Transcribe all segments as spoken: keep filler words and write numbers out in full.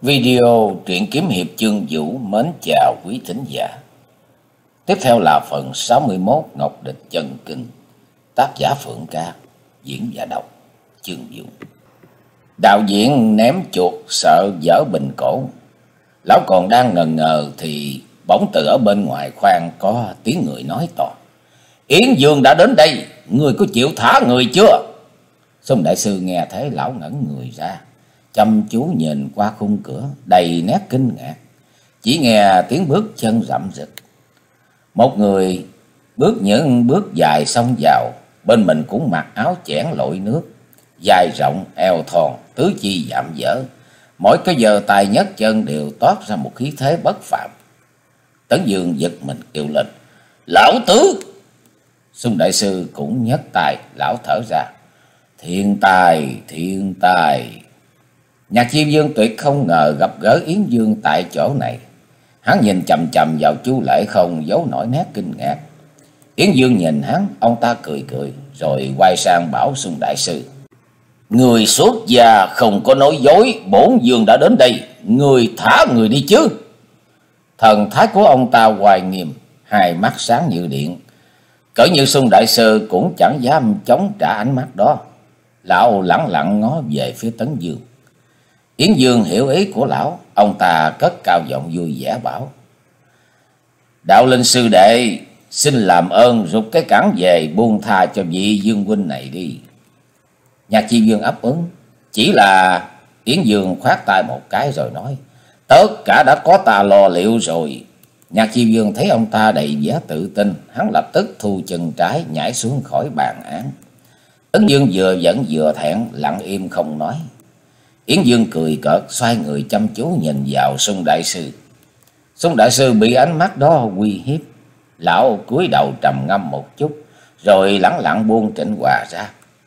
Video truyện kiếm hiệp Chương Vũ mến chào quý thính giả. Tiếp theo là phần sáu mươi mốt Ngọc Địch Chân Kinh. Tác giả Phượng Ca, diễn giả đọc Chương Vũ. Đạo diễn ném chuột sợ dở bình cổ. Lão còn đang ngần ngờ thì bỗng từ ở bên ngoài khoang có tiếng người nói to: Yến Dương đã đến đây, người có chịu thả người chưa? Sông đại sư nghe thấy lão ngẩn người ra, chăm chú nhìn qua khung cửa đầy nét kinh ngạc. Chỉ nghe tiếng bước chân rậm rịch. Một người bước những bước dài xông vào, bên mình cũng mặc áo chẽn lội nước, dài rộng, eo thon, tứ chi dạm dở. Mỗi cái giơ tay nhấc chân đều toát ra một khí thế bất phàm. Tấn Dương giật mình kêu lên: Lão tứ! Sung đại sư cũng nhấc tay, lão thở ra: Thiên tài, thiên tài. Nhạc Diêm Dương tuyệt không ngờ gặp gỡ Yến Dương tại chỗ này. Hắn nhìn chằm chằm vào Chu Lễ không giấu nổi nét kinh ngạc. Yến Dương nhìn hắn, ông ta cười cười, rồi quay sang bảo Sung đại sư: Người xuất gia không có nói dối, bổn Dương đã đến đây, người thả người đi chứ? Thần thái của ông ta hoài nghiêm, hai mắt sáng như điện. Cỡ như Sung đại sư cũng chẳng dám chống trả ánh mắt đó. Lão lẳng lặng ngó về phía Tấn Dương. Yến Dương hiểu ý của lão, ông ta cất cao giọng vui vẻ bảo: Đạo Linh sư đệ, xin làm ơn rút cái cẳng về buông tha cho vị Dương huynh này đi. Nhạc Chi Dương ấp úng, chỉ là Yến Dương khoát tay một cái rồi nói: Tất cả đã có ta lo liệu rồi. Nhạc Chi Dương thấy ông ta đầy vẻ tự tin, hắn lập tức thu chân trái nhảy xuống khỏi bàn án. Tấn Dương vừa giận vừa thẹn, lặng im không nói. Yến Dương cười cợt, xoay người chăm chú nhìn vào Sung đại sư. Sung đại sư bị ánh mắt đó uy hiếp, lão cúi đầu trầm ngâm một chút, rồi lẳng lặng buông Trịnh Hòa ra.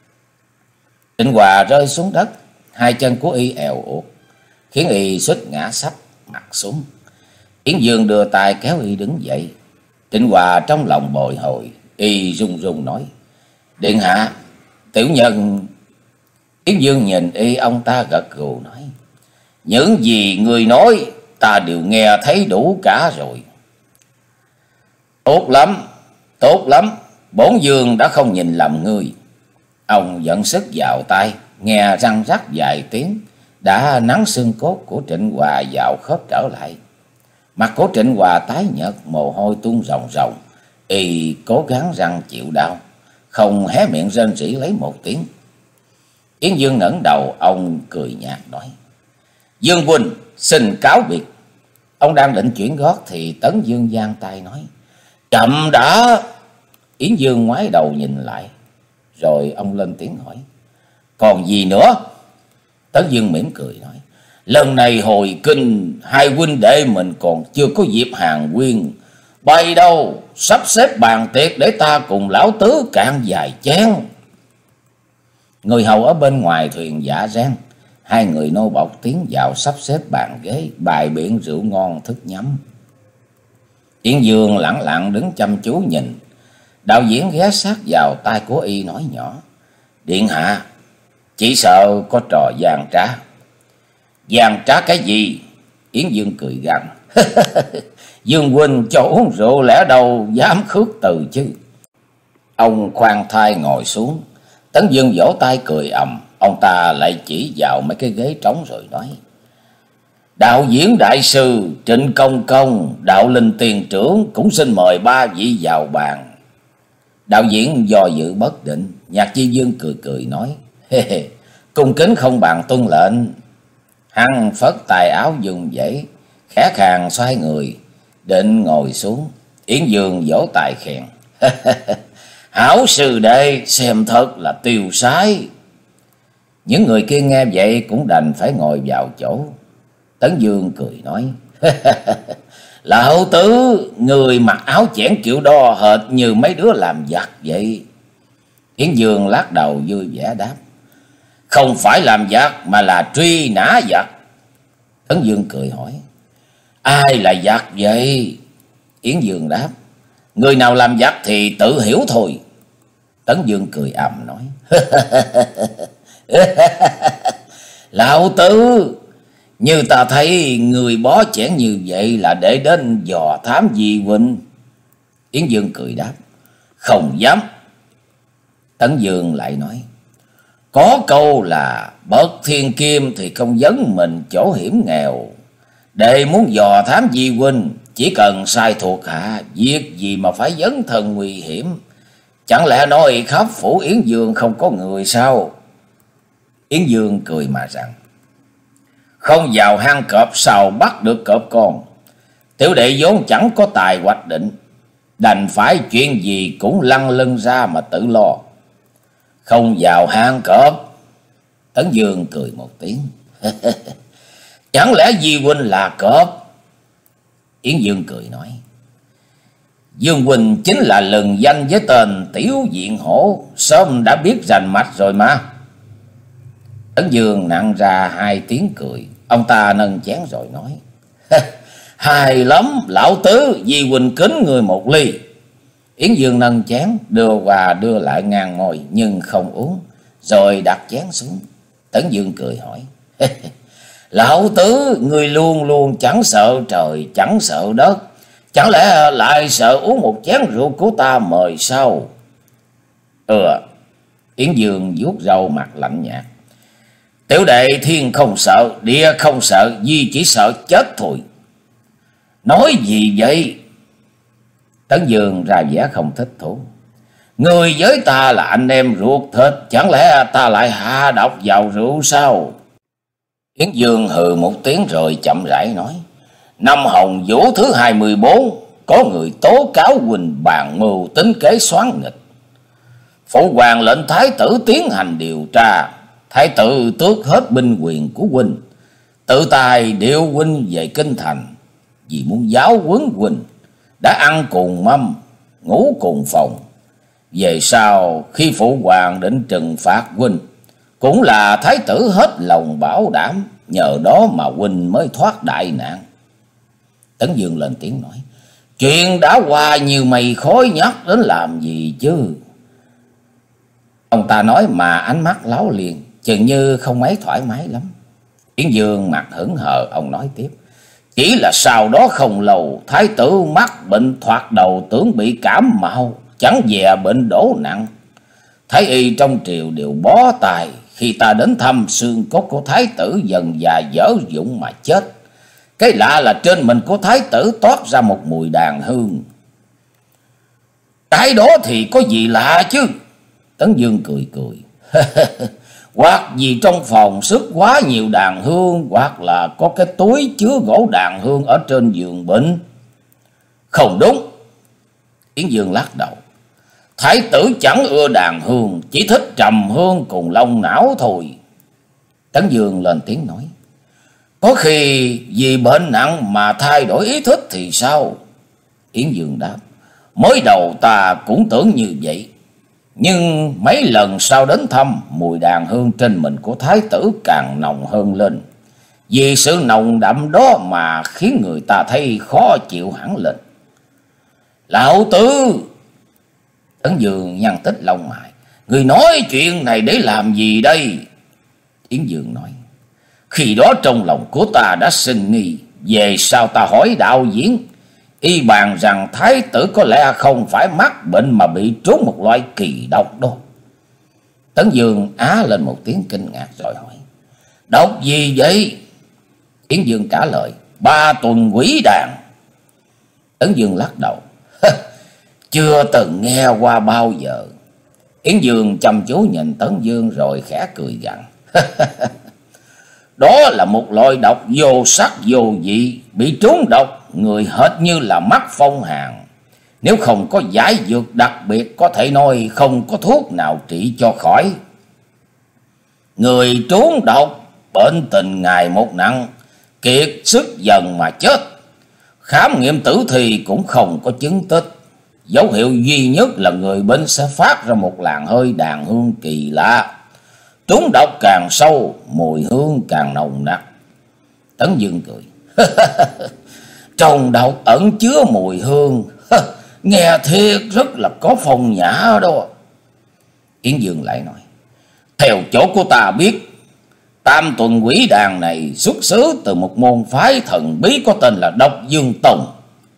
Trịnh Hòa rơi xuống đất, hai chân của y èo uột, khiến y suýt ngã sấp mặt xuống. Yến Dương đưa tay kéo y đứng dậy. Trịnh Hòa trong lòng bồi hồi, y run run nói: Điện hạ, tiểu nhân... Yến Dương nhìn y, ông ta gật gù nói: Những gì người nói ta đều nghe thấy đủ cả rồi. Tốt lắm, tốt lắm, bổn Dương đã không nhìn lầm ngươi. Ông dẫn sức vào tay, nghe răng rắc vài tiếng, đã nắn xương cốt của Trịnh Hòa vào khớp trở lại. Mặt của Trịnh Hòa tái nhợt, mồ hôi tuôn ròng ròng. Y cố gắng răng chịu đau, không hé miệng rên rỉ lấy một tiếng. Yến Dương ngẩng đầu, ông cười nhạt nói: Dương huynh, xin cáo biệt. Ông đang định chuyển gót thì Tấn Dương giang tay nói: Chậm đã. Yến Dương ngoái đầu nhìn lại, rồi ông lên tiếng hỏi: Còn gì nữa? Tấn Dương mỉm cười nói: Lần này hồi kinh, hai huynh đệ mình còn chưa có dịp hàng huyên, bay đâu sắp xếp bàn tiệc để ta cùng lão tứ cạn vài chén. Người hầu ở bên ngoài thuyền giả rang, hai người nô bộc tiến vào sắp xếp bàn ghế, bày biện rượu ngon thức nhắm. Yến Dương lặng lặng đứng chăm chú nhìn. Đạo diễn ghé sát vào tai của y nói nhỏ: Điện hạ, chỉ sợ có trò gian trá. Gian trá cái gì? Yến Dương cười gằn: Dương huynh cho uống rượu lẽ đâu dám khước từ chứ. Ông khoan thai ngồi xuống. Tấn Dương vỗ tay cười ầm. Ông ta lại chỉ vào mấy cái ghế trống rồi nói: Đạo diễn đại sư, Trịnh Công Công, Đạo Linh tiền trưởng cũng xin mời ba vị vào bàn. Đạo diễn do dự bất định. Nhạc Chi Dương cười cười nói: Hê hê, cung kính không bằng tuân lệnh. Hắn phất tài áo dùng dãy, khẽ khàng xoay người định ngồi xuống. Yến Dương vỗ tay khen: Hảo sư đệ, xem thật là tiêu sái. Những người kia nghe vậy cũng đành phải ngồi vào chỗ. Tấn Dương cười nói: Lão tứ, người mặc áo chẽn kiểu đo hệt như mấy đứa làm giặc vậy. Yến Dương lắc đầu vui vẻ đáp: Không phải làm giặc mà là truy nã giặc. Tấn Dương cười hỏi: Ai là giặc vậy? Yến Dương đáp: Người nào làm giặc thì tự hiểu thôi. Tấn Dương cười ầm nói: Lão tứ, Như ta thấy người bó chẽn như vậy là để đến dò thám Di huynh. Yến Dương cười đáp. Không dám. Tấn Dương lại nói. Có câu là bậc thiên kim thì không dấn mình chỗ hiểm nghèo. Để muốn dò thám Di huynh, chỉ cần sai thuộc hạ, việc gì mà phải dấn thân nguy hiểm. Chẳng lẽ nói khắp phủ Yến Dương không có người sao? Yến Dương cười mà rằng. Không vào hang cọp sao bắt được cọp con. Tiểu đệ vốn chẳng có tài hoạch định, đành phải chuyện gì cũng lăn lưng ra mà tự lo. Không vào hang cọp. Tấn Dương cười một tiếng. Chẳng lẽ Di huynh là cọp? Yến Dương cười nói. Dương huynh chính là lừng danh với tên Tiểu Diện Hổ, sớm đã biết rành mạch rồi mà. Tấn Dương nặng ra hai tiếng cười. Ông ta nâng chén rồi nói. Hay lắm, lão tứ, Di huynh kính người một ly. Yến Dương nâng chén đưa qua đưa lại ngang ngồi nhưng không uống, rồi đặt chén xuống. Tấn Dương cười hỏi. Lão tứ, người luôn luôn chẳng sợ trời chẳng sợ đất, chẳng lẽ lại sợ uống một chén rượu của ta mời sao? Ừ. Yến Dương vuốt râu mặt lạnh nhạt. Tiểu đệ thiên không sợ, địa không sợ, Di chỉ sợ chết thôi. Nói gì vậy? Tấn Dương ra vẻ không thích thú. Người với ta là anh em ruột thịt, chẳng lẽ ta lại hạ độc vào rượu sao? Yến Dương hừ một tiếng rồi chậm rãi nói. Năm Hồng Vũ thứ hai mươi bốn, có người tố cáo huynh bàn mưu tính kế xoán nghịch. Phụ hoàng lệnh thái tử tiến hành điều tra. Thái tử tước hết binh quyền của huynh, tự tài điều huynh về kinh thành, vì muốn giáo huấn huynh. Đã ăn cùng mâm, ngủ cùng phòng. Về sau khi phụ hoàng định trừng phạt huynh, cũng là thái tử hết lòng bảo đảm, nhờ đó mà huynh mới thoát đại nạn. Tấn Dương lên tiếng nói. Chuyện đã qua như mây khói, nhắc đến làm gì chứ? Ông ta nói mà ánh mắt láo liền, chừng như không mấy thoải mái lắm. Yến Dương mặt hững hờ, ông nói tiếp. Chỉ là sau đó không lâu, thái tử mắc bệnh thoạt đầu, tưởng bị cảm mạo, chẳng dè bệnh đổ nặng. Thái y trong triều đều bó tay. Khi ta đến thăm, xương cốt của thái tử dần già dở dụng mà chết. Cái lạ là trên mình của thái tử toát ra một mùi đàn hương. Cái đó thì có gì lạ chứ? Tấn Dương cười cười. Hoặc vì trong phòng sức quá nhiều đàn hương, hoặc là có cái túi chứa gỗ đàn hương ở trên giường bệnh. Không đúng. Yến Dương lắc đầu. Thái tử chẳng ưa đàn hương, chỉ thích trầm hương cùng lông não thôi. Tấn Dương lên tiếng nói. Có khi vì bệnh nặng mà thay đổi ý thích thì sao? Yến Dương đáp. Mới đầu ta cũng tưởng như vậy, nhưng mấy lần sau đến thăm, mùi đàn hương trên mình của thái tử càng nồng hơn lên. Vì sự nồng đậm đó mà khiến người ta thấy khó chịu hẳn lên. Lão tứ! Tấn Dương nhăn tích lông mày. Người nói chuyện này để làm gì đây? Yến Dương nói. Khi đó trong lòng của ta đã sinh nghi. Về sau ta hỏi đạo diễn, y bàn rằng thái tử có lẽ không phải mắc bệnh mà bị trúng một loại kỳ độc đó. Tấn Dương á lên một tiếng kinh ngạc rồi hỏi. Độc gì vậy? Yến Dương trả lời. Ba tuần quỷ đàn. Tấn Dương lắc đầu. Chưa từng nghe qua bao giờ. Yến Dương chăm chú nhìn Tấn Dương rồi khẽ cười gằn. Đó là một loại độc vô sắc vô vị, bị trúng độc người hệt như là mắc phong hàn. Nếu không có giải dược đặc biệt, có thể nói không có thuốc nào trị cho khỏi. Người trúng độc bệnh tình ngày một nặng, kiệt sức dần mà chết. Khám nghiệm tử thi cũng không có chứng tích. Dấu hiệu duy nhất là người bệnh sẽ phát ra một làn hơi đàn hương kỳ lạ. Trúng độc càng sâu, mùi hương càng nồng nặc. Tấn Dương cười. Trong độc ẩn chứa mùi hương. Nghe thiệt rất là có phong nhã đó. Yến Dương lại nói. Theo chỗ của ta biết, Tam tuần quỷ đàn này xuất xứ từ một môn phái thần bí có tên là Độc Dương Tông.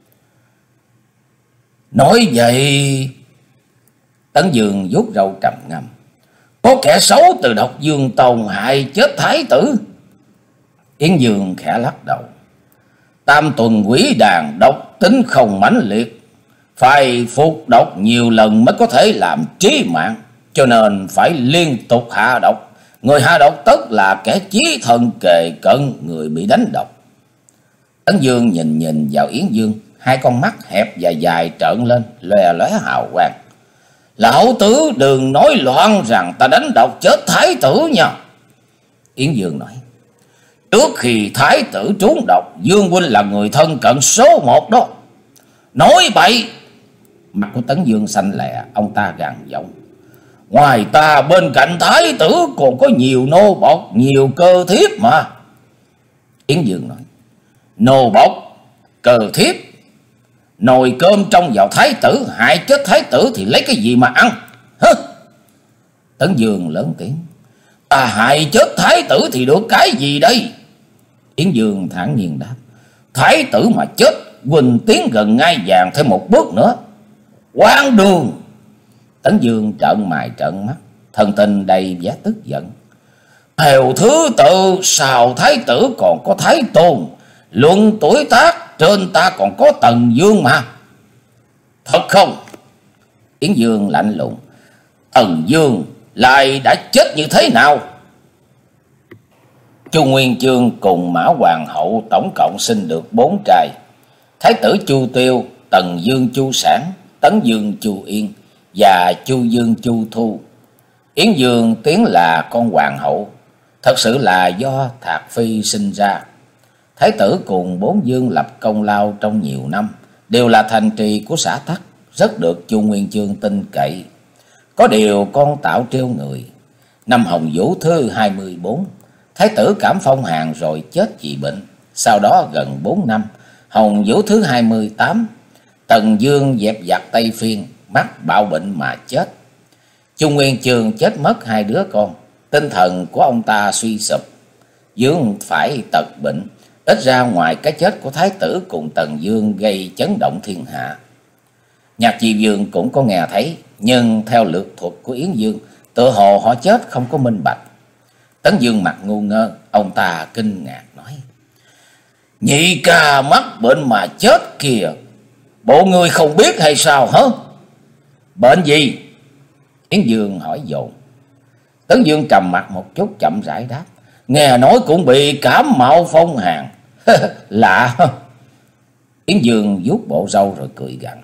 Nói vậy, Tấn Dương vuốt râu trầm ngâm. Có kẻ xấu từ Độc Dương Tông hại chết thái tử? Yến Dương khẽ lắc đầu. Tam tuần quỷ đàn độc tính không mãnh liệt, phải phục độc nhiều lần mới có thể làm trí mạng, cho nên phải liên tục hạ độc. Người hạ độc tất là kẻ chí thần kề cận người bị đánh độc. Tấn Dương nhìn nhìn vào Yến Dương, hai con mắt hẹp và dài trợn lên, lòe lóe hào quang. Lão tứ đừng nói loạn rằng ta đánh độc chết thái tử nha. Yến Dương nói. Trước khi thái tử trúng độc, Dương huynh là người thân cận số một đó. Nói bậy. Mặt của Tấn Dương xanh lè, ông ta gằn giọng. Ngoài ta bên cạnh thái tử còn có nhiều nô bộc, nhiều cơ thiếp mà. Yến Dương nói. Nô bộc, cơ thiếp, nồi cơm trong vào thái tử, hại chết thái tử thì lấy cái gì mà ăn? Hứ. Tấn Dương lớn tiếng. Ta hại chết thái tử thì được cái gì đây? Yến Dương thản nhiên đáp. Thái tử mà chết, huynh tiến gần ngai vàng thêm một bước nữa. Quang đường. Tấn Dương trợn mày trợn mắt, thần tình đầy vẻ tức giận. Theo thứ tự, sao thái tử còn có thái tôn? Luận tuổi tác, trên ta còn có Tần Dương mà. Thật không? Yến Dương lạnh lùng. Tần Dương lại đã chết như thế nào? Chu Nguyên Chương cùng Mã Hoàng hậu tổng cộng sinh được bốn trai. Thái tử Chu Tiêu, Tần Dương Chu Sản, Tấn Dương Chu Yên và Chu Dương Chu Thu. Yến Dương tiếng là con hoàng hậu, thật sự là do Thạc Phi sinh ra. Thái tử cùng bốn dương lập công lao trong nhiều năm, đều là thành trì của xã tắc, rất được Chu Nguyên Chương tin cậy. Có điều con tạo trêu người. Năm Hồng Vũ thứ hai mươi bốn, thái tử cảm phong hàn rồi chết vì bệnh. Sau đó gần bốn năm, Hồng Vũ thứ hai mươi tám, Tần Dương dẹp giặc Tây Phiên, mắc bạo bệnh mà chết. Chu Nguyên Chương chết mất hai đứa con, tinh thần của ông ta suy sụp, Dương phải tật bệnh. Ít ra ngoài cái chết của thái tử cùng Tần Dương gây chấn động thiên hạ, Nhạc Chi Dương cũng có nghe thấy, nhưng theo lược thuật của Yến Dương, tự hồ họ chết không có minh bạch. Tấn Dương mặt ngu ngơ, ông ta kinh ngạc nói. Nhị ca mắc bệnh mà chết kìa, bộ ngươi không biết hay sao hả? Bệnh gì? Yến Dương hỏi dồn. Tấn Dương trầm mặt một chút chậm rãi đáp. Nghe nói cũng bị cảm mạo phong hàn. Lạ. Yến Dương vuốt bộ râu rồi cười gằn.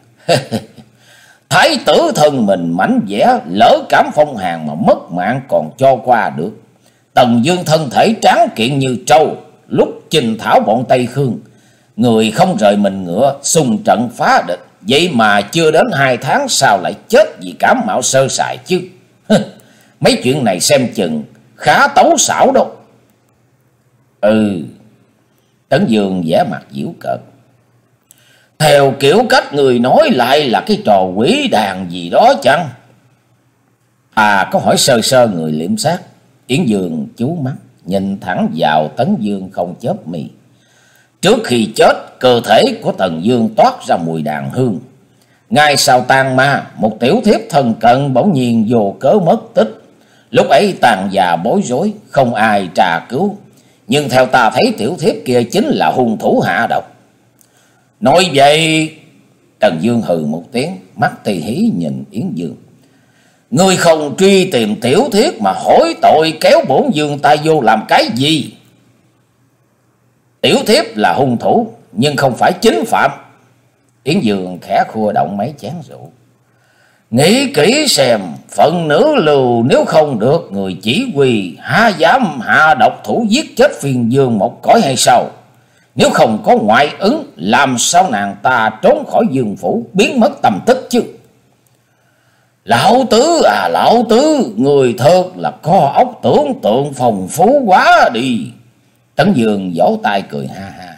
Thái tử thân mình mảnh vẽ, lỡ cảm phong hàn mà mất mạng còn cho qua được. Tần Dương thân thể tráng kiện như trâu, lúc chinh thảo bọn Tây Khương, người không rời mình ngựa, xung trận phá địch. Vậy mà chưa đến hai tháng sau lại chết vì cảm mạo sơ sài chứ. Mấy chuyện này xem chừng khá tấu xảo đâu. Ừ. Tấn Dương vẻ mặt giễu cợt. Theo kiểu cách người nói lại là cái trò quỷ đàn gì đó chăng? À, có hỏi sơ sơ người liệm sát. Yến Dương chú mắt nhìn thẳng vào Tấn Dương không chớp mi. Trước khi chết, cơ thể của Tần Dương toát ra mùi đàn hương. Ngay sau tang ma, một tiểu thiếp thân cận bỗng nhiên vô cớ mất tích. Lúc ấy tàn già bối rối, không ai trà cứu. Nhưng theo ta thấy tiểu thiếp kia chính là hung thủ hạ độc. Nói vậy, Tần Dương hừ một tiếng, mắt tì hí nhìn Yến Dương. Ngươi không truy tìm tiểu thiếp mà hỏi tội kéo bổn dương ta vô làm cái gì? Tiểu thiếp là hung thủ, nhưng không phải chính phạm. Yến Dương khẽ khua động mấy chén rượu. Nghĩ kỹ xem, phận nữ lưu nếu không được người chỉ huy, há dám hạ độc thủ giết chết Phiên Dương một cõi hay sao? Nếu không có ngoại ứng, làm sao nàng ta trốn khỏi Dương phủ, biến mất tầm tích chứ? Lão tứ à lão tứ, người thật là có óc tưởng tượng phong phú quá đi. Tấn Dương vỗ tay cười ha ha.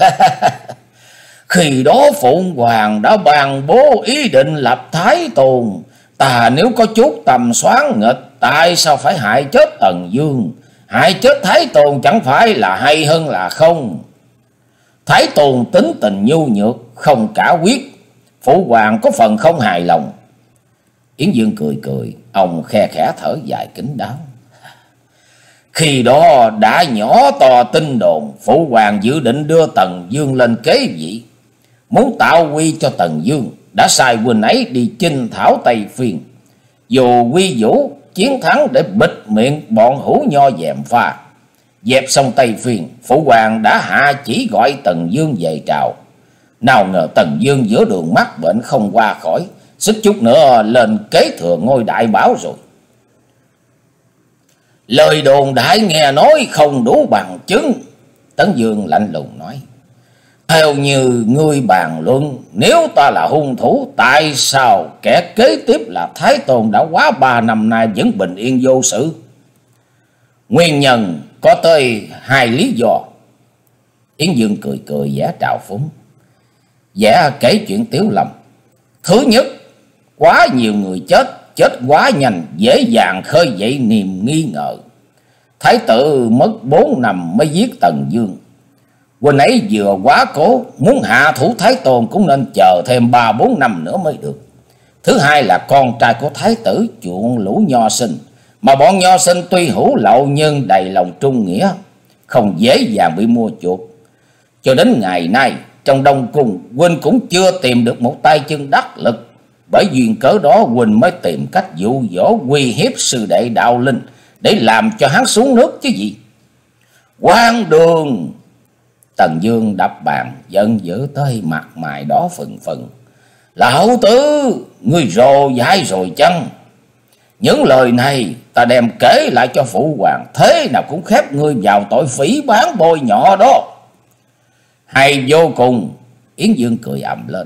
Khi đó Phụng Hoàng đã bàn bố ý định lập Thái Tôn. Ta nếu có chút tầm xoán nghịch, tại sao phải hại chết Tần Dương? hại chết Thái Tôn chẳng phải là hay hơn là không. Thái Tôn tính tình nhu nhược, không cả quyết, phụ hoàng có phần không hài lòng. Yến Dương cười cười, ông khe khẽ thở dài kín đáo. Khi đó đã nhỏ to tin đồn phụ hoàng dự định đưa Tần Dương lên kế vị, muốn tạo uy cho Tần Dương, đã sai huynh ấy đi chinh thảo Tây Phiên, dù quy vũ chiến thắng để bịt miệng bọn hữu nho dèm pha. Dẹp xong Tây Phiên, phụ hoàng đã hạ chỉ gọi Tần Dương về trào. Nào ngờ Tần Dương giữa đường mắc bệnh không qua khỏi, xích chút nữa lên kế thừa ngôi đại bảo rồi. Lời đồn đại nghe nói không đủ bằng chứng. Tấn Dương lạnh lùng nói. Theo như ngươi bàn luận, nếu ta là hung thủ, tại sao kẻ kế tiếp là Thái Tôn đã quá ba năm nay vẫn bình yên vô sự? Nguyên nhân có tới hai lý do. Yến Dương cười cười giả trào phúng, giả kể chuyện Tiếu Lâm. Thứ nhất, quá nhiều người chết, chết quá nhanh, dễ dàng khơi dậy niềm nghi ngờ. Thái tử mất bốn năm mới giết Tần Dương, huynh ấy vừa quá cố, muốn hạ thủ Thái Tôn cũng nên chờ thêm ba bốn năm nữa mới được. Thứ hai là con trai của Thái tử chuộng lũ nho sinh, mà bọn nho sinh tuy hữu lậu nhưng đầy lòng trung nghĩa, không dễ dàng bị mua chuộc. Cho đến ngày nay, trong Đông Cung, huynh cũng chưa tìm được một tay chân đắc lực. Bởi duyên cớ đó, huynh mới tìm cách dụ dỗ uy hiếp sư đệ Đạo Linh để làm cho hắn xuống nước chứ gì. Quan Đường! Tần Dương đập bàn, giận dữ tới mặt mày đỏ phừng phừng. Lão tử, ngươi rồ dại rồi chăng? Những lời này ta đem kể lại cho phụ hoàng, thế nào cũng khép ngươi vào tội phỉ báng bôi nhọ đó. Hay vô cùng. Yến Dương cười ầm lên.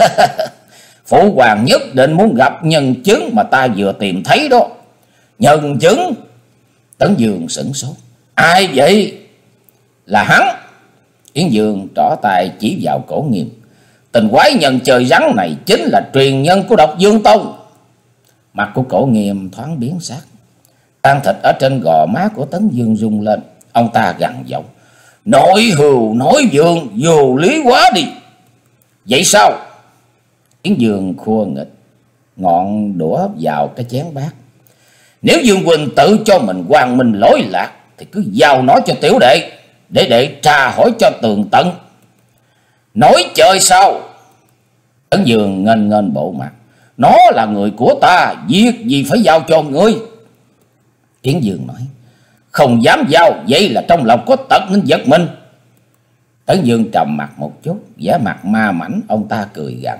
Phụ hoàng nhất định muốn gặp nhân chứng mà ta vừa tìm thấy đó. Nhân chứng? Tấn Dương sửng sốt. Ai vậy? Là hắn. Yến Dương trỏ tay chỉ vào Cổ Nghiêm. Tình quái nhân chơi rắn này chính là truyền nhân của Độc Dương Tông. Mặt của Cổ Nghiêm thoáng biến sắc, tan thịt ở trên gò má của Tấn Dương rung lên. Ông ta gằn giọng. Nói hưu nói vượng, vô lý quá đi. Vậy sao? Yến Dương khua nghịch ngọn đũa vào cái chén bát. Nếu Dương huynh tự cho mình quang minh lỗi lạc thì cứ giao nó cho tiểu đệ, để đệ tra hỏi cho tường tận. Nói chơi sao? Tấn Dương nghênh nghênh bộ mặt. Nó là người của ta, việc gì phải giao cho ngươi? Yến Dương nói. Không dám giao, vậy là trong lòng có tật nên giật mình. Tấn Dương trầm mặt một chút, vẻ mặt ma mảnh. Ông ta cười gằn.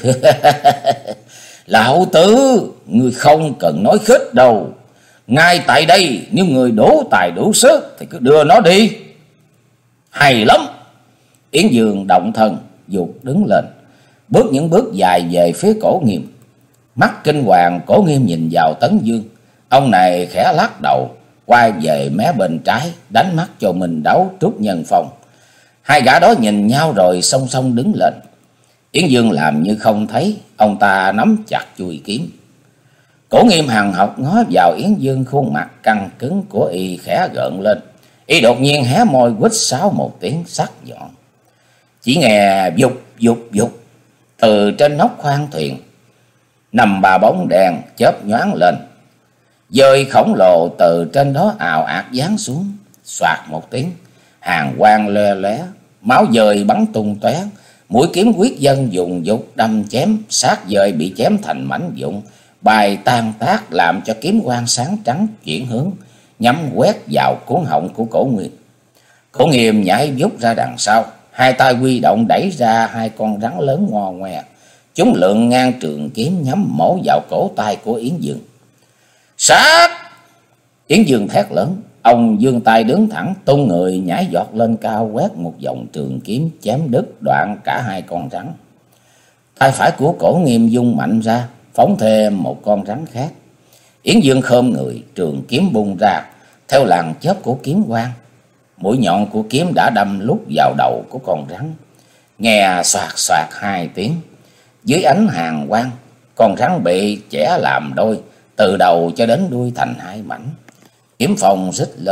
Lão tử, ngươi không cần nói khích đâu. Ngay tại đây, nếu người đủ tài đủ sức thì cứ đưa nó đi. Hay lắm. Yến Dương động thân, dục đứng lên, bước những bước dài về phía Cổ Nghiêm. Mắt kinh hoàng, Cổ Nghiêm nhìn vào Tấn Dương. Ông này khẽ lắc đầu, quay về mé bên trái, đánh mắt cho mình đấu Trúc Nhân Phong. Hai gã đó nhìn nhau rồi song song đứng lên. Yến Dương làm như không thấy, ông ta nắm chặt chuôi kiếm. Cổ Nghiêm hằn học ngó vào Yến Dương, khuôn mặt căng cứng của y khẽ gợn lên. Y đột nhiên hé môi quýt sáo một tiếng sắc nhọn. Chỉ nghe dục dục dục từ trên nóc khoang thuyền nằm ba bóng đèn chớp nhoáng lên. Dơi khổng lồ từ trên đó ào ạt giáng xuống. Xoạt một tiếng, hàn quang lóe lóe, máu dơi bắn tung tóe. Mũi kiếm quyết dân dùng dục đâm chém, xác dơi bị chém thành mảnh vụn, bài tan tác, làm cho kiếm quang sáng trắng chuyển hướng, nhắm quét vào cuốn họng của Cổ Nghiêm. Cổ Nghiêm nhảy vút ra đằng sau, hai tay huy động đẩy ra hai con rắn lớn ngo ngoe. Chúng lượn ngang trường kiếm nhắm mổ vào cổ tay của Yến Dương. Sát! Yến Dương thét lớn. Ông giương tay đứng thẳng, tung người nhảy giọt lên cao, quét một vòng trường kiếm chém đứt đoạn cả hai con rắn. Tay phải của Cổ Nghiêm dung mạnh ra, phóng thêm một con rắn khác. Yến Dương khom người, trường kiếm bung ra theo làn chớp của kiếm quang. Mũi nhọn của kiếm đã đâm lút vào đầu của con rắn. Nghe xoạt xoạt hai tiếng, dưới ánh hàn quang, con rắn bị chẻ làm đôi, từ đầu cho đến đuôi thành hai mảnh. Kiếm phong rít lên,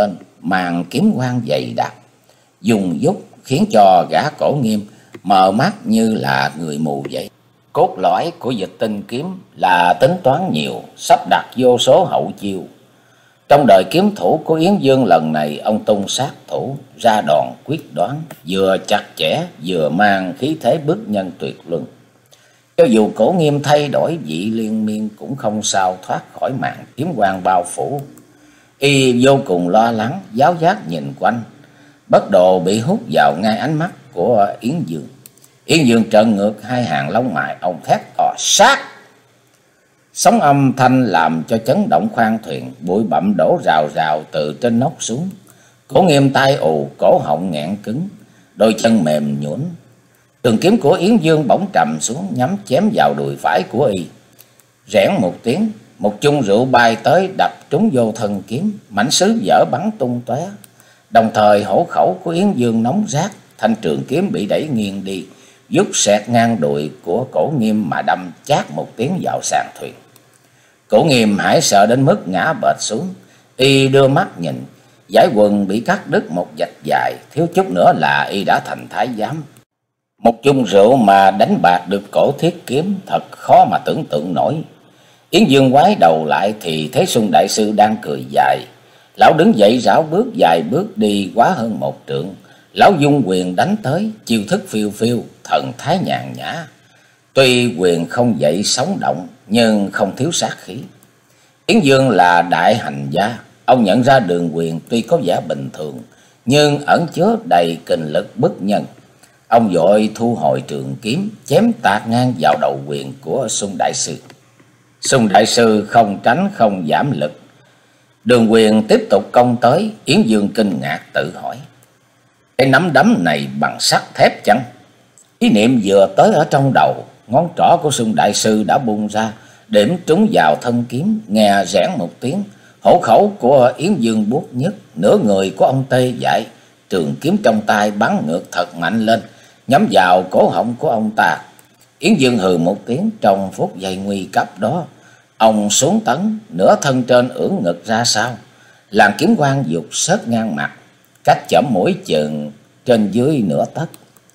màn kiếm quang dày đặc, dùng dút khiến cho gã Cổ Nghiêm mờ mắt như là người mù vậy. Cốt lõi của Dịch Tinh kiếm là tính toán nhiều, sắp đặt vô số hậu chiêu. Trong đời kiếm thủ của Yến Dương lần này, ông tung sát thủ ra đòn quyết đoán, vừa chặt chẽ vừa mang khí thế bức nhân tuyệt luân. Cho dù Cổ Nghiêm thay đổi vị liên miên cũng không sao thoát khỏi mạng kiếm quang bao phủ. Y vô cùng lo lắng, giáo giác nhìn quanh, bất độ bị hút vào ngay ánh mắt của Yến Dương. Yến Dương trợn ngược hai hàng lông mày, ông thét to sát. Sóng âm thanh làm cho chấn động khoang thuyền, bụi bặm đổ rào rào từ trên nóc xuống. Cổ Nghiêm tai ù, cổ họng nghẹn cứng, đôi chân mềm nhũn. Trường kiếm của Yến Dương bỗng trầm xuống, nhắm chém vào đùi phải của y. Rẽn một tiếng, một chung rượu bay tới đập trúng vô thân kiếm, mảnh sứ vỡ bắn tung tóe. Đồng thời hổ khẩu của Yến Dương nóng rát, thanh trường kiếm bị đẩy nghiêng đi, vút xẹt ngang đùi của Cổ Nghiêm mà đâm chát một tiếng vào sàn thuyền. Cổ Nghiêm hãi sợ đến mức ngã bệt xuống, y đưa mắt nhìn, dải quần bị cắt đứt một vạch dài, thiếu chút nữa là y đã thành thái giám. Một chung rượu mà đánh bạc được cổ thiết kiếm, thật khó mà tưởng tượng nổi. Yến Dương ngoái đầu lại thì thấy Xuân đại sư đang cười dài. Lão đứng dậy rảo bước vài bước đi quá hơn một trượng. Lão dung quyền đánh tới, chiêu thức phiêu phiêu, thần thái nhàn nhã. Tuy quyền không dậy sóng động, nhưng không thiếu sát khí. Yến Dương là đại hành gia, ông nhận ra Đường Quyền tuy có vẻ bình thường, nhưng ẩn chứa đầy kình lực bức nhân. Ông vội thu hồi trường kiếm, chém tạt ngang vào đầu quyền của Xuân đại sư. Xuân đại sư không tránh không giảm lực. Đường Quyền tiếp tục công tới, Yến Dương kinh ngạc tự hỏi: cái nắm đấm này bằng sắt thép chăng? Ý niệm vừa tới ở trong đầu, ngón trỏ của Xuân đại sư đã bung ra, điểm trúng vào thân kiếm, nghe rẽn một tiếng, hổ khẩu của Yến Dương buốt nhức, nửa người của ông tê dại, trường kiếm trong tay bắn ngược thật mạnh lên, nhắm vào cổ họng của ông ta. Yến Dương hừ một tiếng, trong phút giây nguy cấp đó, ông xuống tấn, nửa thân trên ưỡn ngực ra sau, làn kiếm quang dục xớt ngang mặt, cách chỏm mũi chừng trên dưới nửa tấc.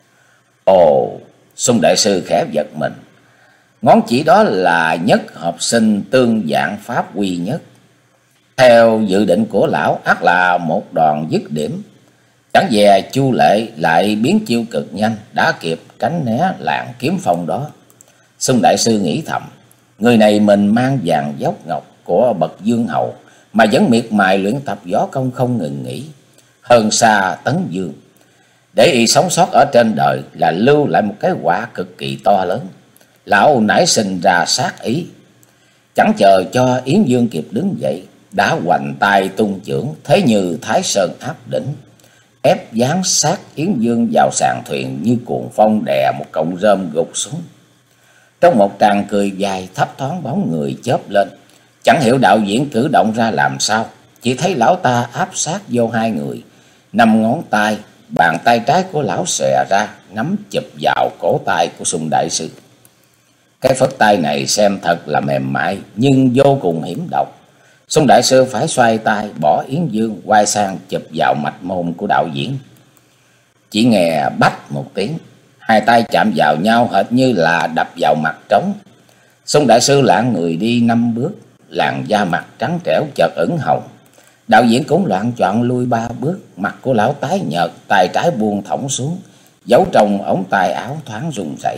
Ồ, Xuân đại sư khẽ giật mình. Ngón chỉ đó là nhất hợp sinh tương dạng pháp quy nhất. Theo dự định của lão, ắt là một đòn dứt điểm. Chẳng dè Chu Lệ lại biến chiêu cực nhanh, đã kịp tránh né làn kiếm phong đó. Xuân đại sư nghĩ thầm, người này mình mang vàng dốc ngọc của bậc Dương hầu mà vẫn miệt mài luyện tập võ công không ngừng nghỉ, hơn xa Tấn Dương. Để y sống sót ở trên đời là lưu lại một cái quả cực kỳ to lớn. Lão nảy sinh ra sát ý, chẳng chờ cho Yến Dương kịp đứng dậy, đã hoành tay tung chưởng, thế như Thái Sơn áp đỉnh, ép dán sát Yến Dương vào sàn thuyền như cuồng phong đè một cọng rơm gục xuống. Trong một tràng cười dài, thấp thoáng bóng người chớp lên, chẳng hiểu đạo diễn cử động ra làm sao, chỉ thấy lão ta áp sát vô hai người, năm ngón tay, bàn tay trái của lão xòe ra, nắm chụp vào cổ tay của Xuân đại sư. Cái phất tay này xem thật là mềm mại, nhưng vô cùng hiểm độc. Xuân đại sư phải xoay tay bỏ Yến Dương, quay sang chụp vào mạch môn của đạo diễn. Chỉ nghe bách một tiếng, hai tay chạm vào nhau hệt như là đập vào mặt trống. Xuân đại sư lạng người đi năm bước, làn da mặt trắng trẻo chợt ửng hồng. Đạo diễn cũng loạng choạng lui ba bước, mặt của lão tái nhợt, tay trái buông thõng xuống, giấu trong ống tay áo thoáng run rẩy.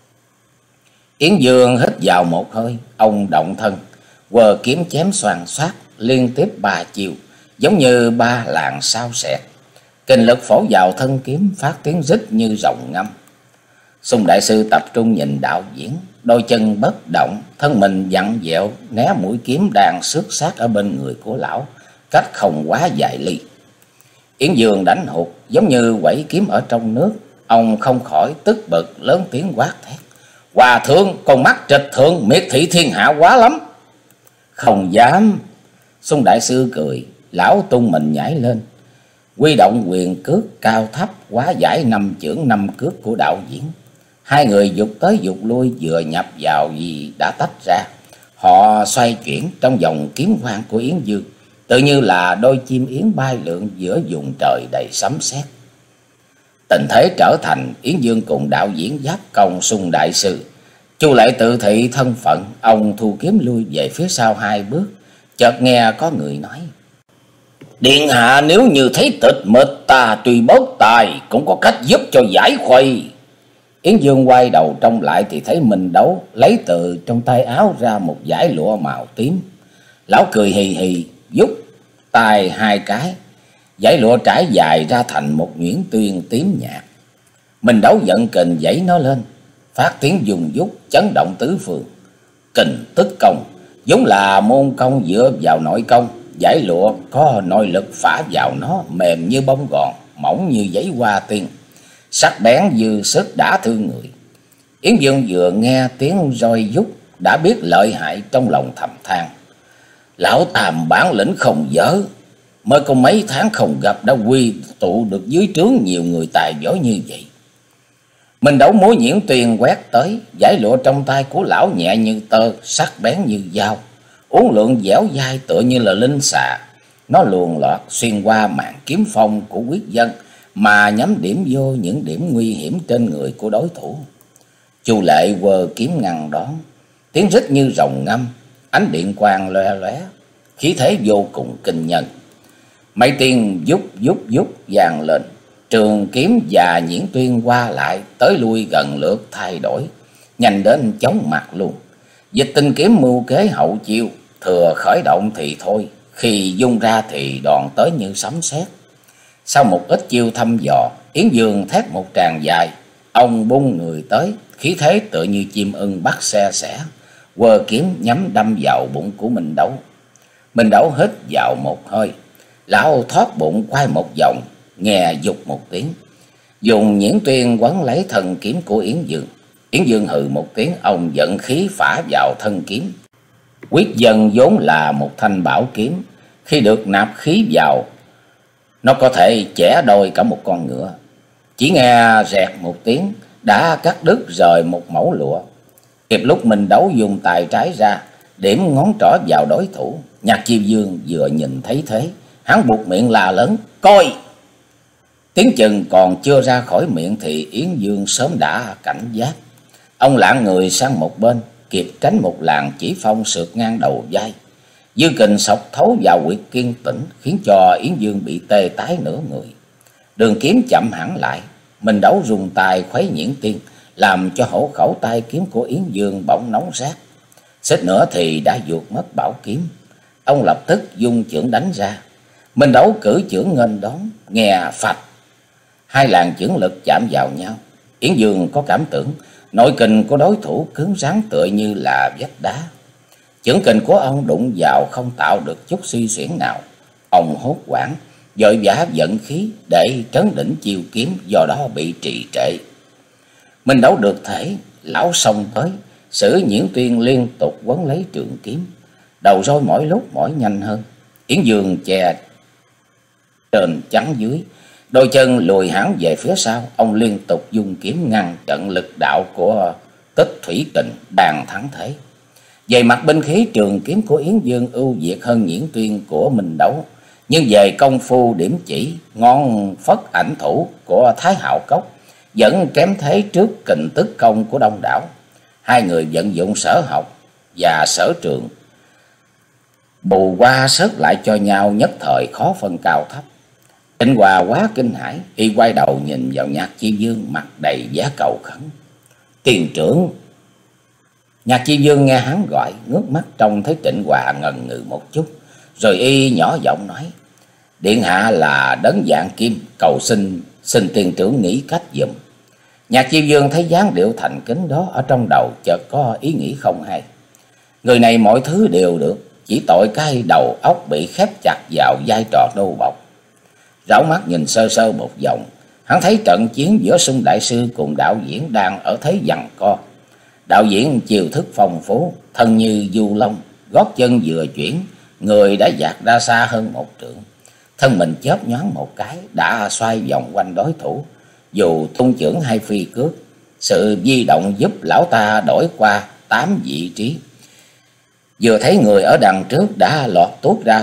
Yến Dương hít vào một hơi, ông động thân, quờ kiếm chém xoàn xoát liên tiếp ba chiều, giống như ba làn sao xẹt. Kình lực phổ vào thân kiếm, phát tiếng rít như rồng ngâm. Xuân đại sư tập trung nhìn đạo diễn, đôi chân bất động, thân mình vặn vẹo né mũi kiếm đang xước sát ở bên người của lão, cách không quá dài ly. Yến Dương đánh hụt, giống như quẩy kiếm ở trong nước. Ông không khỏi tức bực, lớn tiếng quát thét: Hòa thượng, con mắt trịch thượng, miệt thị thiên hạ quá lắm. Không dám. Xuân đại sư cười, lão tung mình nhảy lên, huy động quyền cước cao thấp, quá giải năm chưởng năm cước của đạo diễn. Hai người dục tới dục lui, vừa nhập vào gì đã tách ra. Họ xoay chuyển trong vòng kiếm quang của Yến Dương, tự như là đôi chim yến bay lượn giữa vùng trời đầy sấm sét. Tình thế trở thành Yến Dương cùng đạo diễn giáp công xung đại sư. Chu Lệ tự thị thân phận, ông thu kiếm lui về phía sau hai bước, chợt nghe có người nói: Điện hạ nếu như thấy tịch mịch, ta tuy bớt tài cũng có cách giúp cho giải khuây. Yến Dương quay đầu trông lại thì thấy Minh Đấu lấy từ trong tay áo ra một dải lụa màu tím. Lão cười hì hì giúp tay hai cái, dải lụa trải dài ra thành một nhuyễn tuyên tím nhạt. Minh Đấu giận kình dãy nó lên, phát tiếng dùng dút chấn động tứ phương. Kình tức công vốn là môn công dựa vào nội công, dải lụa có nội lực phả vào nó, mềm như bông gòn, mỏng như giấy hoa tiên, sắc bén như sức đã thương người. Yến Dương vừa nghe tiếng roi dút đã biết lợi hại, trong lòng thầm than: Lão Tam bản lĩnh không dở, mới có mấy tháng không gặp đã quy tụ được dưới trướng nhiều người tài giỏi như vậy. Mình Đấu múa nhuyễn tuyền quét tới, dải lụa trong tay của lão nhẹ như tơ, sắc bén như dao, uốn lượn dẻo dai tựa như là linh xà. Nó luồn lọt xuyên qua màn kiếm phong của quyết dân mà nhắm điểm vô những điểm nguy hiểm trên người của đối thủ. Chu Lệ quơ kiếm ngăn đón, tiếng rít như rồng ngâm, ánh điện quang loe loé, khí thế vô cùng kinh nhân. Mấy tiếng giúp giúp giúp vang lên, trường kiếm và nhuyễn tuyên qua lại tới lui gần lượt thay đổi, nhanh đến chóng mặt luôn. Dịch tinh kiếm mưu kế hậu chiêu, thừa khởi động thì thôi, khi dung ra thì đòn tới như sấm sét. Sau một ít chiêu thăm dò, Yến Dương thét một tràng dài, ông bung người tới, khí thế tựa như chim ưng bắt xe sẻ, quơ kiếm nhắm đâm vào bụng của Minh Đấu. Minh Đấu hít vào một hơi, lão thoát bụng quay một vòng, nghe dục một tiếng, dùng nhuyễn tuyên quấn lấy thân kiếm của Yến Dương. Yến Dương hừ một tiếng, ông giận khí phả vào thân kiếm. Quyết dân vốn là một thanh bảo kiếm, khi được nạp khí vào, nó có thể chẻ đôi cả một con ngựa. Chỉ nghe rẹt một tiếng, đã cắt đứt rời một mẩu lụa. Kịp lúc Minh Đấu dùng tay trái ra, điểm ngón trỏ vào đối thủ. Nhạc Chiêu Dương vừa nhìn thấy thế, hắn buột miệng la lớn: Coi! Tiếng chừng còn chưa ra khỏi miệng thì Yến Dương sớm đã cảnh giác. Ông lạng người sang một bên, kịp tránh một làn chỉ phong sượt ngang đầu vai. Dư kình sọc thấu vào huyệt kiên tĩnh, khiến cho Yến Dương bị tê tái nửa người. Đường kiếm chậm hẳn lại, Minh Đấu dùng tay khuấy nhuyễn tiên, làm cho hổ khẩu tay kiếm của Yến Dương bỗng nóng rát. Xích nữa thì đã vuột mất bảo kiếm. Ông lập tức dung chưởng đánh ra. Minh Đấu cử chưởng nghênh đón, nghe phạch, hai làn chưởng lực chạm vào nhau. Yến Dương có cảm tưởng nội kình của đối thủ cứng rắn tựa như là vách đá. Chưởng kình của ông đụng vào không tạo được chút suy xuyển nào. Ông hốt hoảng, vội vã vận khí để trấn đỉnh chiêu kiếm, do đó bị trì trệ. Minh Đấu được thể, lão xông tới, sử nhuyễn tuyên liên tục quấn lấy trường kiếm. Đầu roi mỗi lúc mỗi nhanh hơn. Yến Dương che trên chắn dưới, đôi chân lùi hẳn về phía sau. Ông liên tục dùng kiếm ngăn trận lực đạo của Tích Thủy Kình, bàn thắng thế. Về mặt binh khí, trường kiếm của Yến Dương ưu việt hơn nhuyễn tuyên của Minh Đấu, nhưng về công phu điểm chỉ, ngón phất ảnh thủ của Thái Hạo Cốc vẫn kém thế trước kình tức công của Đông Đảo. Hai người vận dụng sở học và sở trường, bù qua sớt lại cho nhau, nhất thời khó phân cao thấp. Trịnh Hòa quá kinh hãi, y quay đầu nhìn vào Nhạc Chi Dương, mặt đầy vẻ cầu khẩn: Tiền trưởng! Nhạc Chi Dương nghe hắn gọi, ngước mắt trông thấy Trịnh Hòa ngần ngừ một chút, rồi y nhỏ giọng nói: Điện hạ là đấng vạn kim, cầu xin xin tiền trưởng nghĩ cách giùm. Nhạc Chi Dương thấy dáng điệu thành kính đó, ở trong đầu chợt có ý nghĩ không hay. Người này mọi thứ đều được, chỉ tội cái đầu óc bị khép chặt vào vai trò nô bộc. Rảo mắt nhìn sơ sơ một vòng, hắn thấy trận chiến giữa Sung đại sư cùng đạo diễn đang ở thế giằng co. Đạo diễn chiều thức phong phú, thân như du long, gót chân vừa chuyển, người đã dạt ra xa hơn một trượng. Thân mình chớp nhoáng một cái đã xoay vòng quanh đối thủ, dù tung chưởng hay phi cước, sự di động giúp lão ta đổi qua tám vị trí. Vừa thấy người ở đằng trước đã lọt tuốt ra sau,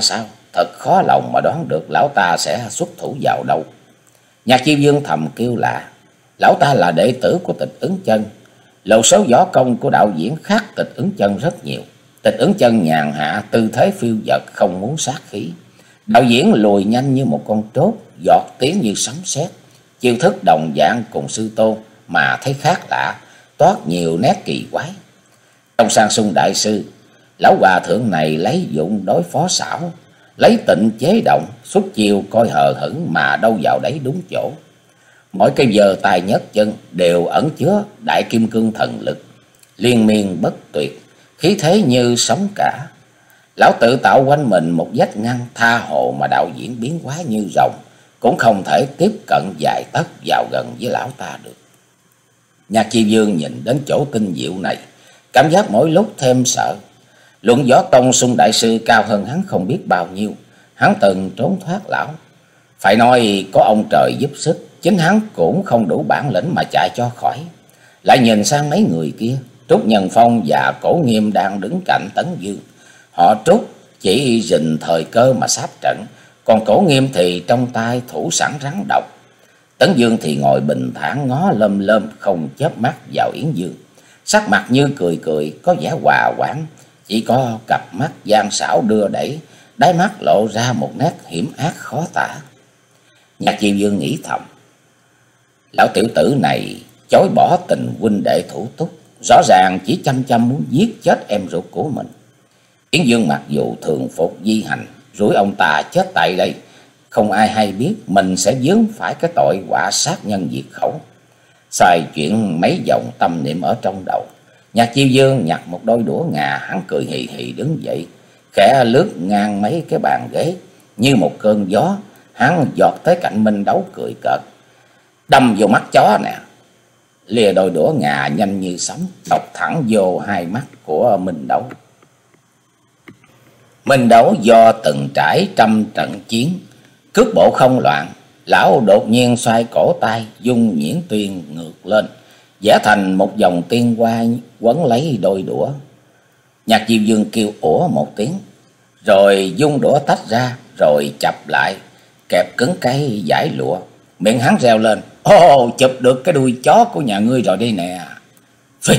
thật khó lòng mà đoán được lão ta sẽ xuất thủ vào đâu. Nhạc Chiêu Dương thầm kêu lạ, lão ta là đệ tử của Tịch Ứng Chân. Lộ số võ công của đạo diễn khác Tịch Ứng Chân rất nhiều. Tịch Ứng Chân nhàn hạ, tư thế phiêu dật, không muốn sát khí. Đạo diễn lùi nhanh như một con trốt, giọt tiếng như sấm sét. Chiêu thức đồng dạng cùng sư tôn mà thấy khác lạ, toát nhiều nét kỳ quái. Trong Sang Sung đại sư, lão hòa thượng này lấy dụng đối phó xảo, lấy tịnh chế động, xuất chiêu coi hờ hững mà đâu vào đấy đúng chỗ. Mỗi cái giơ tay nhấc chân đều ẩn chứa đại kim cương thần lực, liên miên bất tuyệt, khí thế như sóng cả. Lão tự tạo quanh mình một vách ngăn tha hồ mà đạo diễn biến hóa như rồng cũng không thể tiếp cận vài tấc vào gần với lão ta được. Nhạc Chi Dương nhìn đến chỗ tinh diệu này, cảm giác mỗi lúc thêm sợ. Luận võ tông Sung đại sư cao hơn hắn không biết bao nhiêu, hắn từng trốn thoát lão. Phải nói có ông trời giúp sức, chính hắn cũng không đủ bản lĩnh mà chạy cho khỏi. Lại nhìn sang mấy người kia, Trúc Nhân Phong và Cổ Nghiêm đang đứng cạnh Tấn Dương. Họ Trúc chỉ rình thời cơ mà sáp trận, còn Cổ Nghiêm thì trong tay thủ sẵn rắn độc. Tấn Dương thì ngồi bình thản ngó lơm lơm không chớp mắt vào Yến Dương, sắc mặt như cười cười, có vẻ hòa quản, chỉ có cặp mắt gian xảo đưa đẩy, đáy mắt lộ ra một nét hiểm ác khó tả. Nhạc Chiêu Dương nghĩ thầm, lão tiểu tử này chối bỏ tình huynh đệ thủ túc, rõ ràng chỉ chăm chăm muốn giết chết em ruột của mình. Yến Dương mặc dù thường phục di hành, rủi ông ta chết tại đây, không ai hay biết mình sẽ vướng phải cái tội quả sát nhân diệt khẩu. Xoay chuyện mấy dòng tâm niệm ở trong đầu, Nhạc Chiêu Dương nhặt một đôi đũa ngà, hắn cười hì hì đứng dậy, khẽ lướt ngang mấy cái bàn ghế, như một cơn gió, hắn giọt tới cạnh Minh Đấu cười cợt, đâm vô mắt chó nè. Lìa đôi đũa ngà nhanh như sóng, chọc thẳng vô hai mắt của Minh Đấu. Minh Đấu do từng trải trăm trận chiến, cước bộ không loạn, lão đột nhiên xoay cổ tay, dung nhuyễn tuyên ngược lên, vẽ thành một dòng tiên hoa quấn lấy đôi đũa. Nhạc Chiêu Dương kêu ủa một tiếng, rồi dung đũa tách ra, rồi chập lại, kẹp cứng cái dải lụa. Miệng hắn reo lên, ô, chụp được cái đuôi chó của nhà ngươi rồi đây nè. Phi!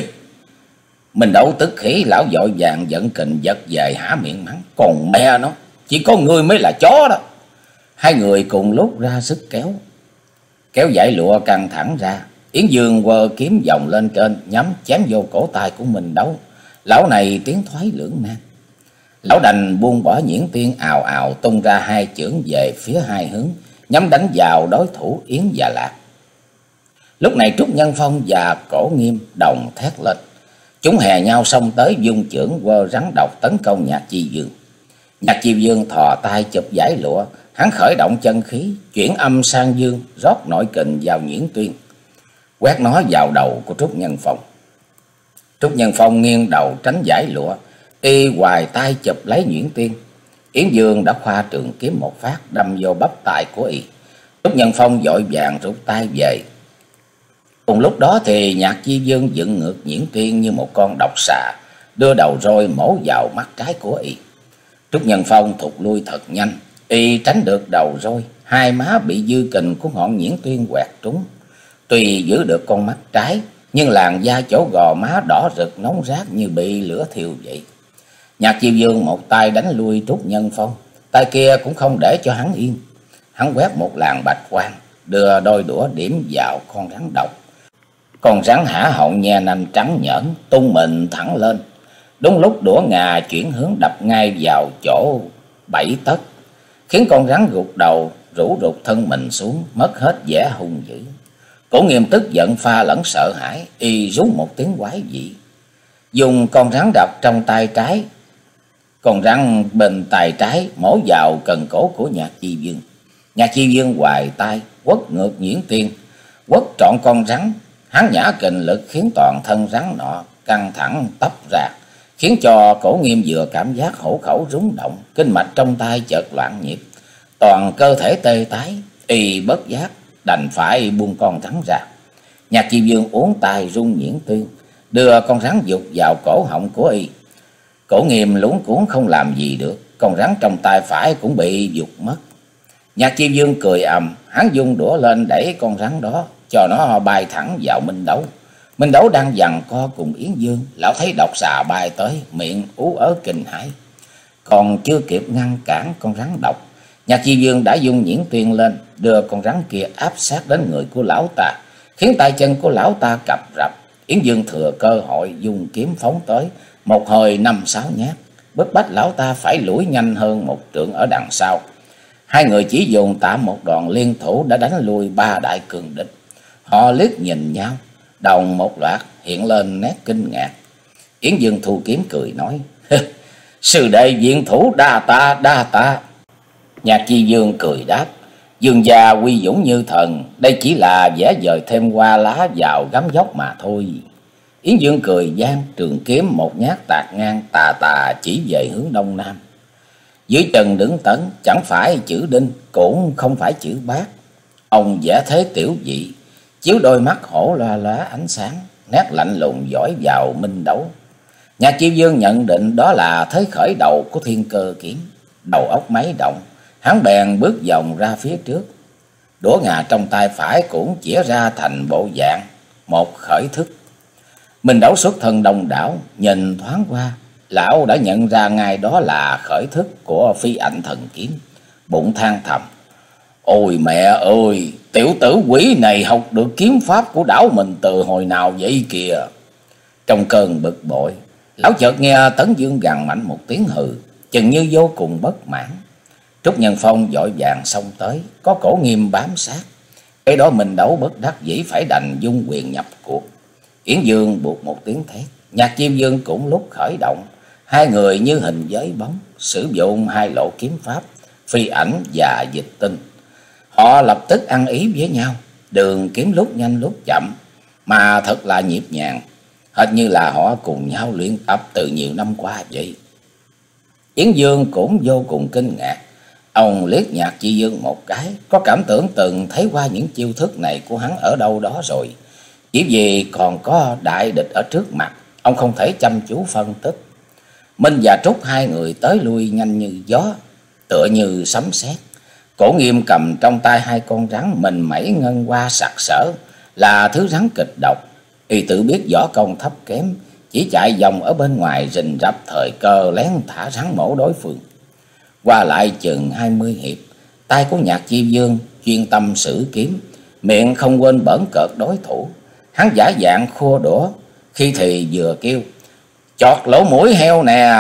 Mình Đấu tức khí, lão vội vàng giận kình giật về há miệng mắng, còn mẹ nó, chỉ có ngươi mới là chó đó. Hai người cùng lúc ra sức kéo, kéo dải lụa căng thẳng ra. Yến Dương quơ kiếm vòng lên trên, nhắm chém vô cổ tay của Minh Đấu. Lão này tiến thoái lưỡng nan, lão đành buông bỏ nhuyễn tiên, ào ào tung ra hai chưởng về phía hai hướng, nhắm đánh vào đối thủ Yến và Lạc. Lúc này Trúc Nhân Phong và Cổ Nghiêm đồng thét lên, chúng hè nhau xông tới dung chưởng quơ rắn độc tấn công Nhạc Chi Dương. Nhạc Chi Dương thò tay chụp giải lụa, hắn khởi động chân khí, chuyển âm sang dương, rót nội kình vào nhuyễn tuyên, quét nó vào đầu của Trúc Nhân Phong. Trúc Nhân Phong nghiêng đầu tránh giải lụa, y hoài tay chụp lấy nhuyễn tuyên. Yến Dương đã khoa trường kiếm một phát đâm vô bắp tay của y. Trúc Nhân Phong vội vàng rút tay về. Cùng lúc đó thì Nhạc Chi Dương dựng ngược nhuyễn tuyên như một con độc xà, đưa đầu roi mổ vào mắt trái của y. Trúc Nhân Phong thụt lui thật nhanh, y tránh được đầu roi, hai má bị dư kình của ngọn nhuyễn tuyên quẹt trúng. Tuy giữ được con mắt trái, nhưng làn da chỗ gò má đỏ rực nóng rát như bị lửa thiêu vậy. Nhạc Chiêu Dương một tay đánh lui Trúc Nhân Phong, tay kia cũng không để cho hắn yên. Hắn quét một làn bạch quang, đưa đôi đũa điểm vào con rắn độc. Con rắn hả họng nhe nanh trắng nhởn, tung mình thẳng lên. Đúng lúc đũa ngà chuyển hướng đập ngay vào chỗ bảy tấc, khiến con rắn gục đầu, rũ rụt thân mình xuống, mất hết vẻ hung dữ. Cổ Nghiêm tức giận pha lẫn sợ hãi, y rú một tiếng quái dị, dùng con rắn độc trong tay trái, con rắn bên tay trái mổ vào cần cổ của Nhạc Chi Dương. Nhạc Chi Dương hoài tay quất ngược nhuyễn tiên, quất trọn con rắn. Hắn nhả kình lực khiến toàn thân rắn nọ căng thẳng tấp ra, khiến cho Cổ Nghiêm vừa cảm giác hổ khẩu rúng động, kinh mạch trong tay chợt loạn nhịp, toàn cơ thể tê tái, y bất giác đành phải buông con rắn ra. Nhạc Chi Dương uốn tay rung nhuyễn tuyên, đưa con rắn dục vào cổ họng của y. Cổ Nghiêm luống cuống không làm gì được, con rắn trong tay phải cũng bị giục mất. Nhạc Chi Dương cười ầm, hắn vung đũa lên đẩy con rắn đó cho nó bay thẳng vào Minh Đấu. Minh Đấu đang giằng co cùng Yến Dương, lão thấy độc xà bay tới, miệng ú ớ kinh hãi. Còn chưa kịp ngăn cản con rắn độc, Nhạc Chi Dương đã dung nhuyễn tuyên lên, đưa con rắn kia áp sát đến người của lão ta, khiến tay chân của lão ta cập rập. Yến Dương thừa cơ hội dùng kiếm phóng tới, một hồi năm sáu nhát, bức bách lão ta phải lủi nhanh hơn một trượng ở đằng sau. Hai người chỉ dùng tạm một đòn liên thủ đã đánh lui ba đại cường địch. Họ liếc nhìn nhau, đồng một loạt hiện lên nét kinh ngạc. Yến Dương thu kiếm cười nói: sư đệ diện thủ đa tạ đa tạ. Nhạc Chi Dương cười đáp: Dương gia uy dũng như thần, đây chỉ là vẽ dời thêm hoa lá vào gấm dốc mà thôi. Yến Dương cười gian, trường kiếm một nhát tạt ngang tà tà chỉ về hướng đông nam. Dưới chân đứng tấn, chẳng phải chữ đinh, cũng không phải chữ bát. Ông vẽ thế tiểu dị, chiếu đôi mắt hổ loa lóa ánh sáng, nét lạnh lùng dõi vào Minh Đấu. Nhạc Chi Dương nhận định đó là thế khởi đầu của Thiên Cơ kiếm. Đầu óc máy động, hắn bèn bước vòng ra phía trước. Đũa ngà trong tay phải cũng chĩa ra thành bộ dạng một khởi thức. Minh Đấu xuất thân đông đảo, nhìn thoáng qua, lão đã nhận ra ngay đó là khởi thức của Phi Ảnh Thần kiếm. Bụng than thầm: ôi mẹ ơi, tiểu tử quỷ này học được kiếm pháp của đảo mình từ hồi nào vậy kìa. Trong cơn bực bội, lão chợt nghe Tấn Dương gằn mạnh một tiếng hừ, chừng như vô cùng bất mãn. Trúc Nhân Phong vội vàng xông tới, có Cổ Nghiêm bám sát. Cái đó Minh Đấu bất đắc dĩ phải đành dung quyền nhập cuộc. Yến Dương buộc một tiếng thét, Nhạc Chi Dương cũng lúc khởi động. Hai người như hình với bóng, sử dụng hai lộ kiếm pháp, Phi Ảnh và Dịch Tinh. Họ lập tức ăn ý với nhau, đường kiếm lúc nhanh lúc chậm, mà thật là nhịp nhàng, hệt như là họ cùng nhau luyện tập từ nhiều năm qua vậy. Yến Dương cũng vô cùng kinh ngạc. Ông liếc Nhạc Chi Dương một cái, có cảm tưởng từng thấy qua những chiêu thức này của hắn ở đâu đó rồi. Chỉ vì còn có đại địch ở trước mặt, ông không thể chăm chú phân tích. Minh và Trúc hai người tới lui nhanh như gió, tựa như sấm sét. Cổ Nghiêm cầm trong tay hai con rắn mình mẩy ngân qua sặc sỡ, là thứ rắn kịch độc. Y tự biết võ công thấp kém, chỉ chạy vòng ở bên ngoài rình rập thời cơ lén thả rắn mổ đối phương. Qua lại chừng hai mươi hiệp, tay của Nhạc Chi Dương chuyên tâm sử kiếm, miệng không quên bỡn cợt đối thủ. Hắn giả dạng khua đũa, khi thì vừa kêu chọt lỗ mũi heo nè,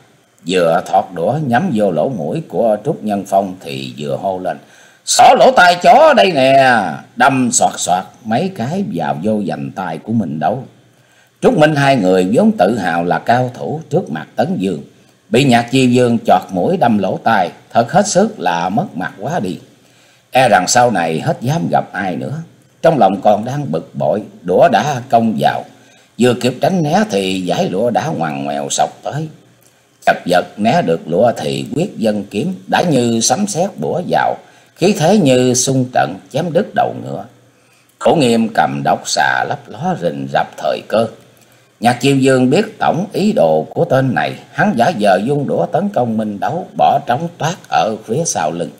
vừa thọt đũa nhắm vô lỗ mũi của Trúc Nhân Phong thì vừa hô lên xỏ lỗ tai chó đây nè, đâm xoạt xoạt mấy cái vào vô vành tai của Minh Đấu. Trúc Minh hai người vốn tự hào là cao thủ trước mặt Tấn Dương, bị Nhạc Chi Dương chọt mũi đâm lỗ tai, thật hết sức là mất mặt quá đi. E rằng sau này hết dám gặp ai nữa. Trong lòng còn đang bực bội, đũa đã công vào, vừa kịp tránh né thì dải lụa đã ngoằn ngoèo sọc tới. Chật vật né được lụa thì quyết dân kiếm đã như sấm sét bủa vào, khí thế như xung trận chém đứt đầu ngựa. Cổ Nghiêm cầm độc xà lấp ló rình rập thời cơ. Nhạc Chiêu Dương biết tổng ý đồ của tên này, hắn giả vờ vung đũa tấn công Minh Đấu, bỏ trống toát ở phía sau lưng.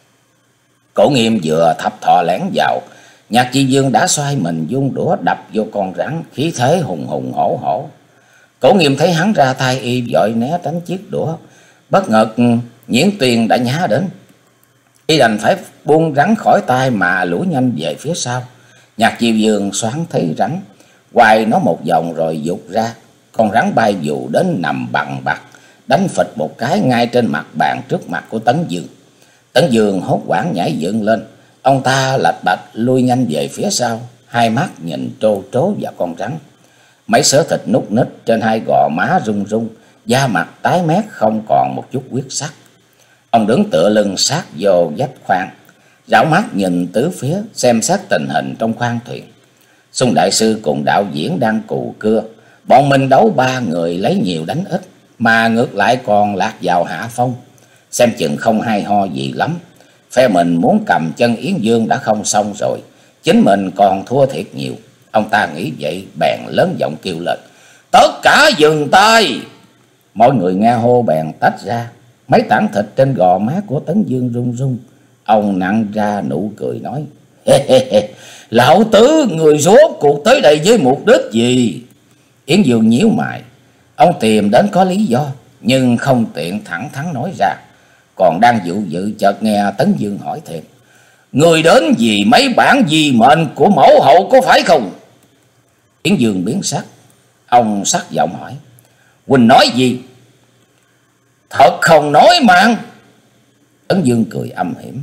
Cổ Nghiêm vừa thập thò lén vào, Nhạc Chi Dương đã xoay mình vung đũa đập vô con rắn, khí thế hùng hùng hổ hổ. Cổ Nghiêm thấy hắn ra tay, y vội né tránh chiếc đũa. Bất ngờ Nhiễn Tuyền đã nhá đến, y đành phải buông rắn khỏi tay mà lủi nhanh về phía sau. Nhạc Chi Dương xoắn thấy rắn, quay nó một vòng rồi giục ra. Con rắn bay dù đến nằm bằng bặt, đánh phịch một cái ngay trên mặt bàn trước mặt của Tấn Dương. Tấn Dương hốt hoảng nhảy dựng lên, ông ta lạch bạch lui nhanh về phía sau, hai mắt nhìn trô trố vào con rắn. Mấy sớ thịt nút nít trên hai gò má rung rung, da mặt tái mét không còn một chút huyết sắc. Ông đứng tựa lưng sát vô vách khoang, rảo mắt nhìn tứ phía, xem xét tình hình trong khoang thuyền. Xung đại sư cùng đạo diễn đang cù cưa, bọn mình đấu ba người lấy nhiều đánh ít, mà ngược lại còn lạc vào hạ phong, xem chừng không hay ho gì lắm. Phe mình muốn cầm chân Yến Dương đã không xong rồi, chính mình còn thua thiệt nhiều. Ông ta nghĩ vậy bèn lớn giọng kêu lên: tất cả dừng tay! Mọi người nghe hô bèn tách ra. Mấy tảng thịt trên gò má của Tấn Dương rung rung. Ông nặn ra nụ cười nói: Lão tứ, người rốt cuộc tới đây với mục đích gì? Yến Dương nhíu mày. Ông tìm đến có lý do, nhưng không tiện thẳng thắn nói ra. Còn đang dụ dự, chợt nghe Tấn Dương hỏi thêm: Người đến vì mấy bản di mệnh của mẫu hậu có phải không? Yến Dương biến sắc. Ông sắc giọng hỏi: Huynh nói gì? Thật không nói mang. Tấn Dương cười âm hiểm: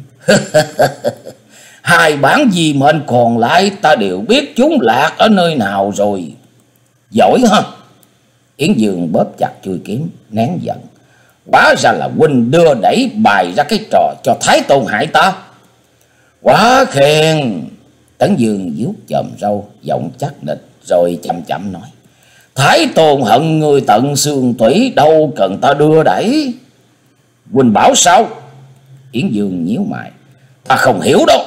Hai bản di mệnh còn lại ta đều biết chúng lạc ở nơi nào rồi. Giỏi ha. Yến Dương bóp chặt chuôi kiếm, nén giận: Hóa ra là huynh đưa đẩy bày ra cái trò cho Thái Tôn hại ta. Quá khen. Tấn Dương vuốt chòm râu, giọng chắc nịch, rồi chậm chậm nói: Thái Tôn hận người tận xương tủy, đâu cần ta đưa đẩy. Huynh bảo sao? Yến Dương nhíu mày: Ta không hiểu đâu.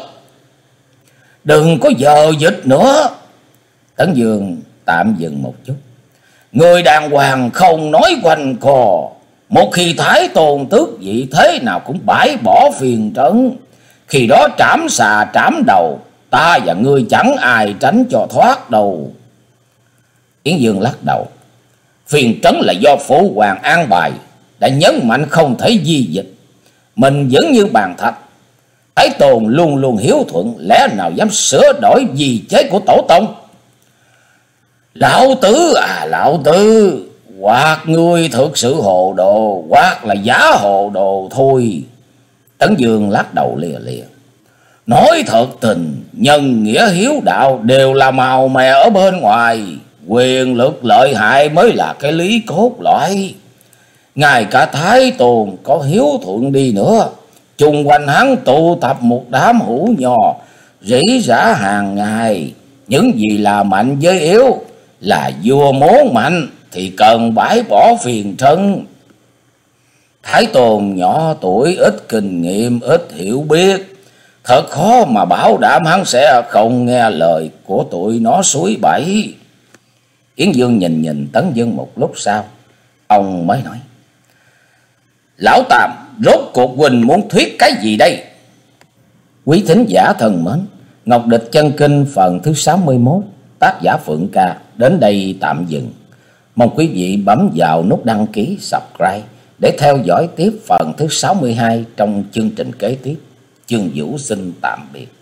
Đừng có giờ dịch nữa. Tấn Dương tạm dừng một chút: Người đàng hoàng không nói quanh co. Một khi Thái Tôn tước vị, thế nào cũng bãi bỏ phiền trấn. Khi đó trảm xà trảm đầu, ta và ngươi chẳng ai tránh cho thoát đâu. Yến Dương lắc đầu: Phiền trấn là do phụ hoàng an bài, đã nhấn mạnh không thể di dịch. Mình vẫn như bàn thạch. Thái Tôn luôn luôn hiếu thuận, lẽ nào dám sửa đổi di chế của tổ tông? Lão tứ à, lão tứ, hoặc ngươi thực sự hồ đồ, hoặc là giả hồ đồ thôi. Tấn Dương lắc đầu lìa lìa: Nói thật tình, nhân nghĩa hiếu đạo đều là màu mè ở bên ngoài. Quyền lực lợi hại mới là cái lý cốt lõi. Ngay cả Thái Tôn có hiếu thuận đi nữa, chung quanh hắn tụ tập một đám hữu nhò, rỉ rả hàng ngày. Những gì là mạnh với yếu, là vua muốn mạnh thì cần bãi bỏ phiền trấn. Thái Tôn nhỏ tuổi, ít kinh nghiệm, ít hiểu biết, thật khó mà bảo đảm hắn sẽ không nghe lời của tụi nó suối bẫy. Yến Dương nhìn nhìn Tấn Dương một lúc sau, ông mới nói: Lão Tam, rốt cuộc huynh muốn thuyết cái gì đây? Quý thính giả thân mến, Ngọc Địch Chân Kinh phần thứ sáu mươi mốt, tác giả Phượng Ca đến đây tạm dừng. Mong quý vị bấm vào nút đăng ký, subscribe để theo dõi tiếp phần thứ sáu mươi hai trong chương trình kế tiếp. Chương Vũ xin tạm biệt.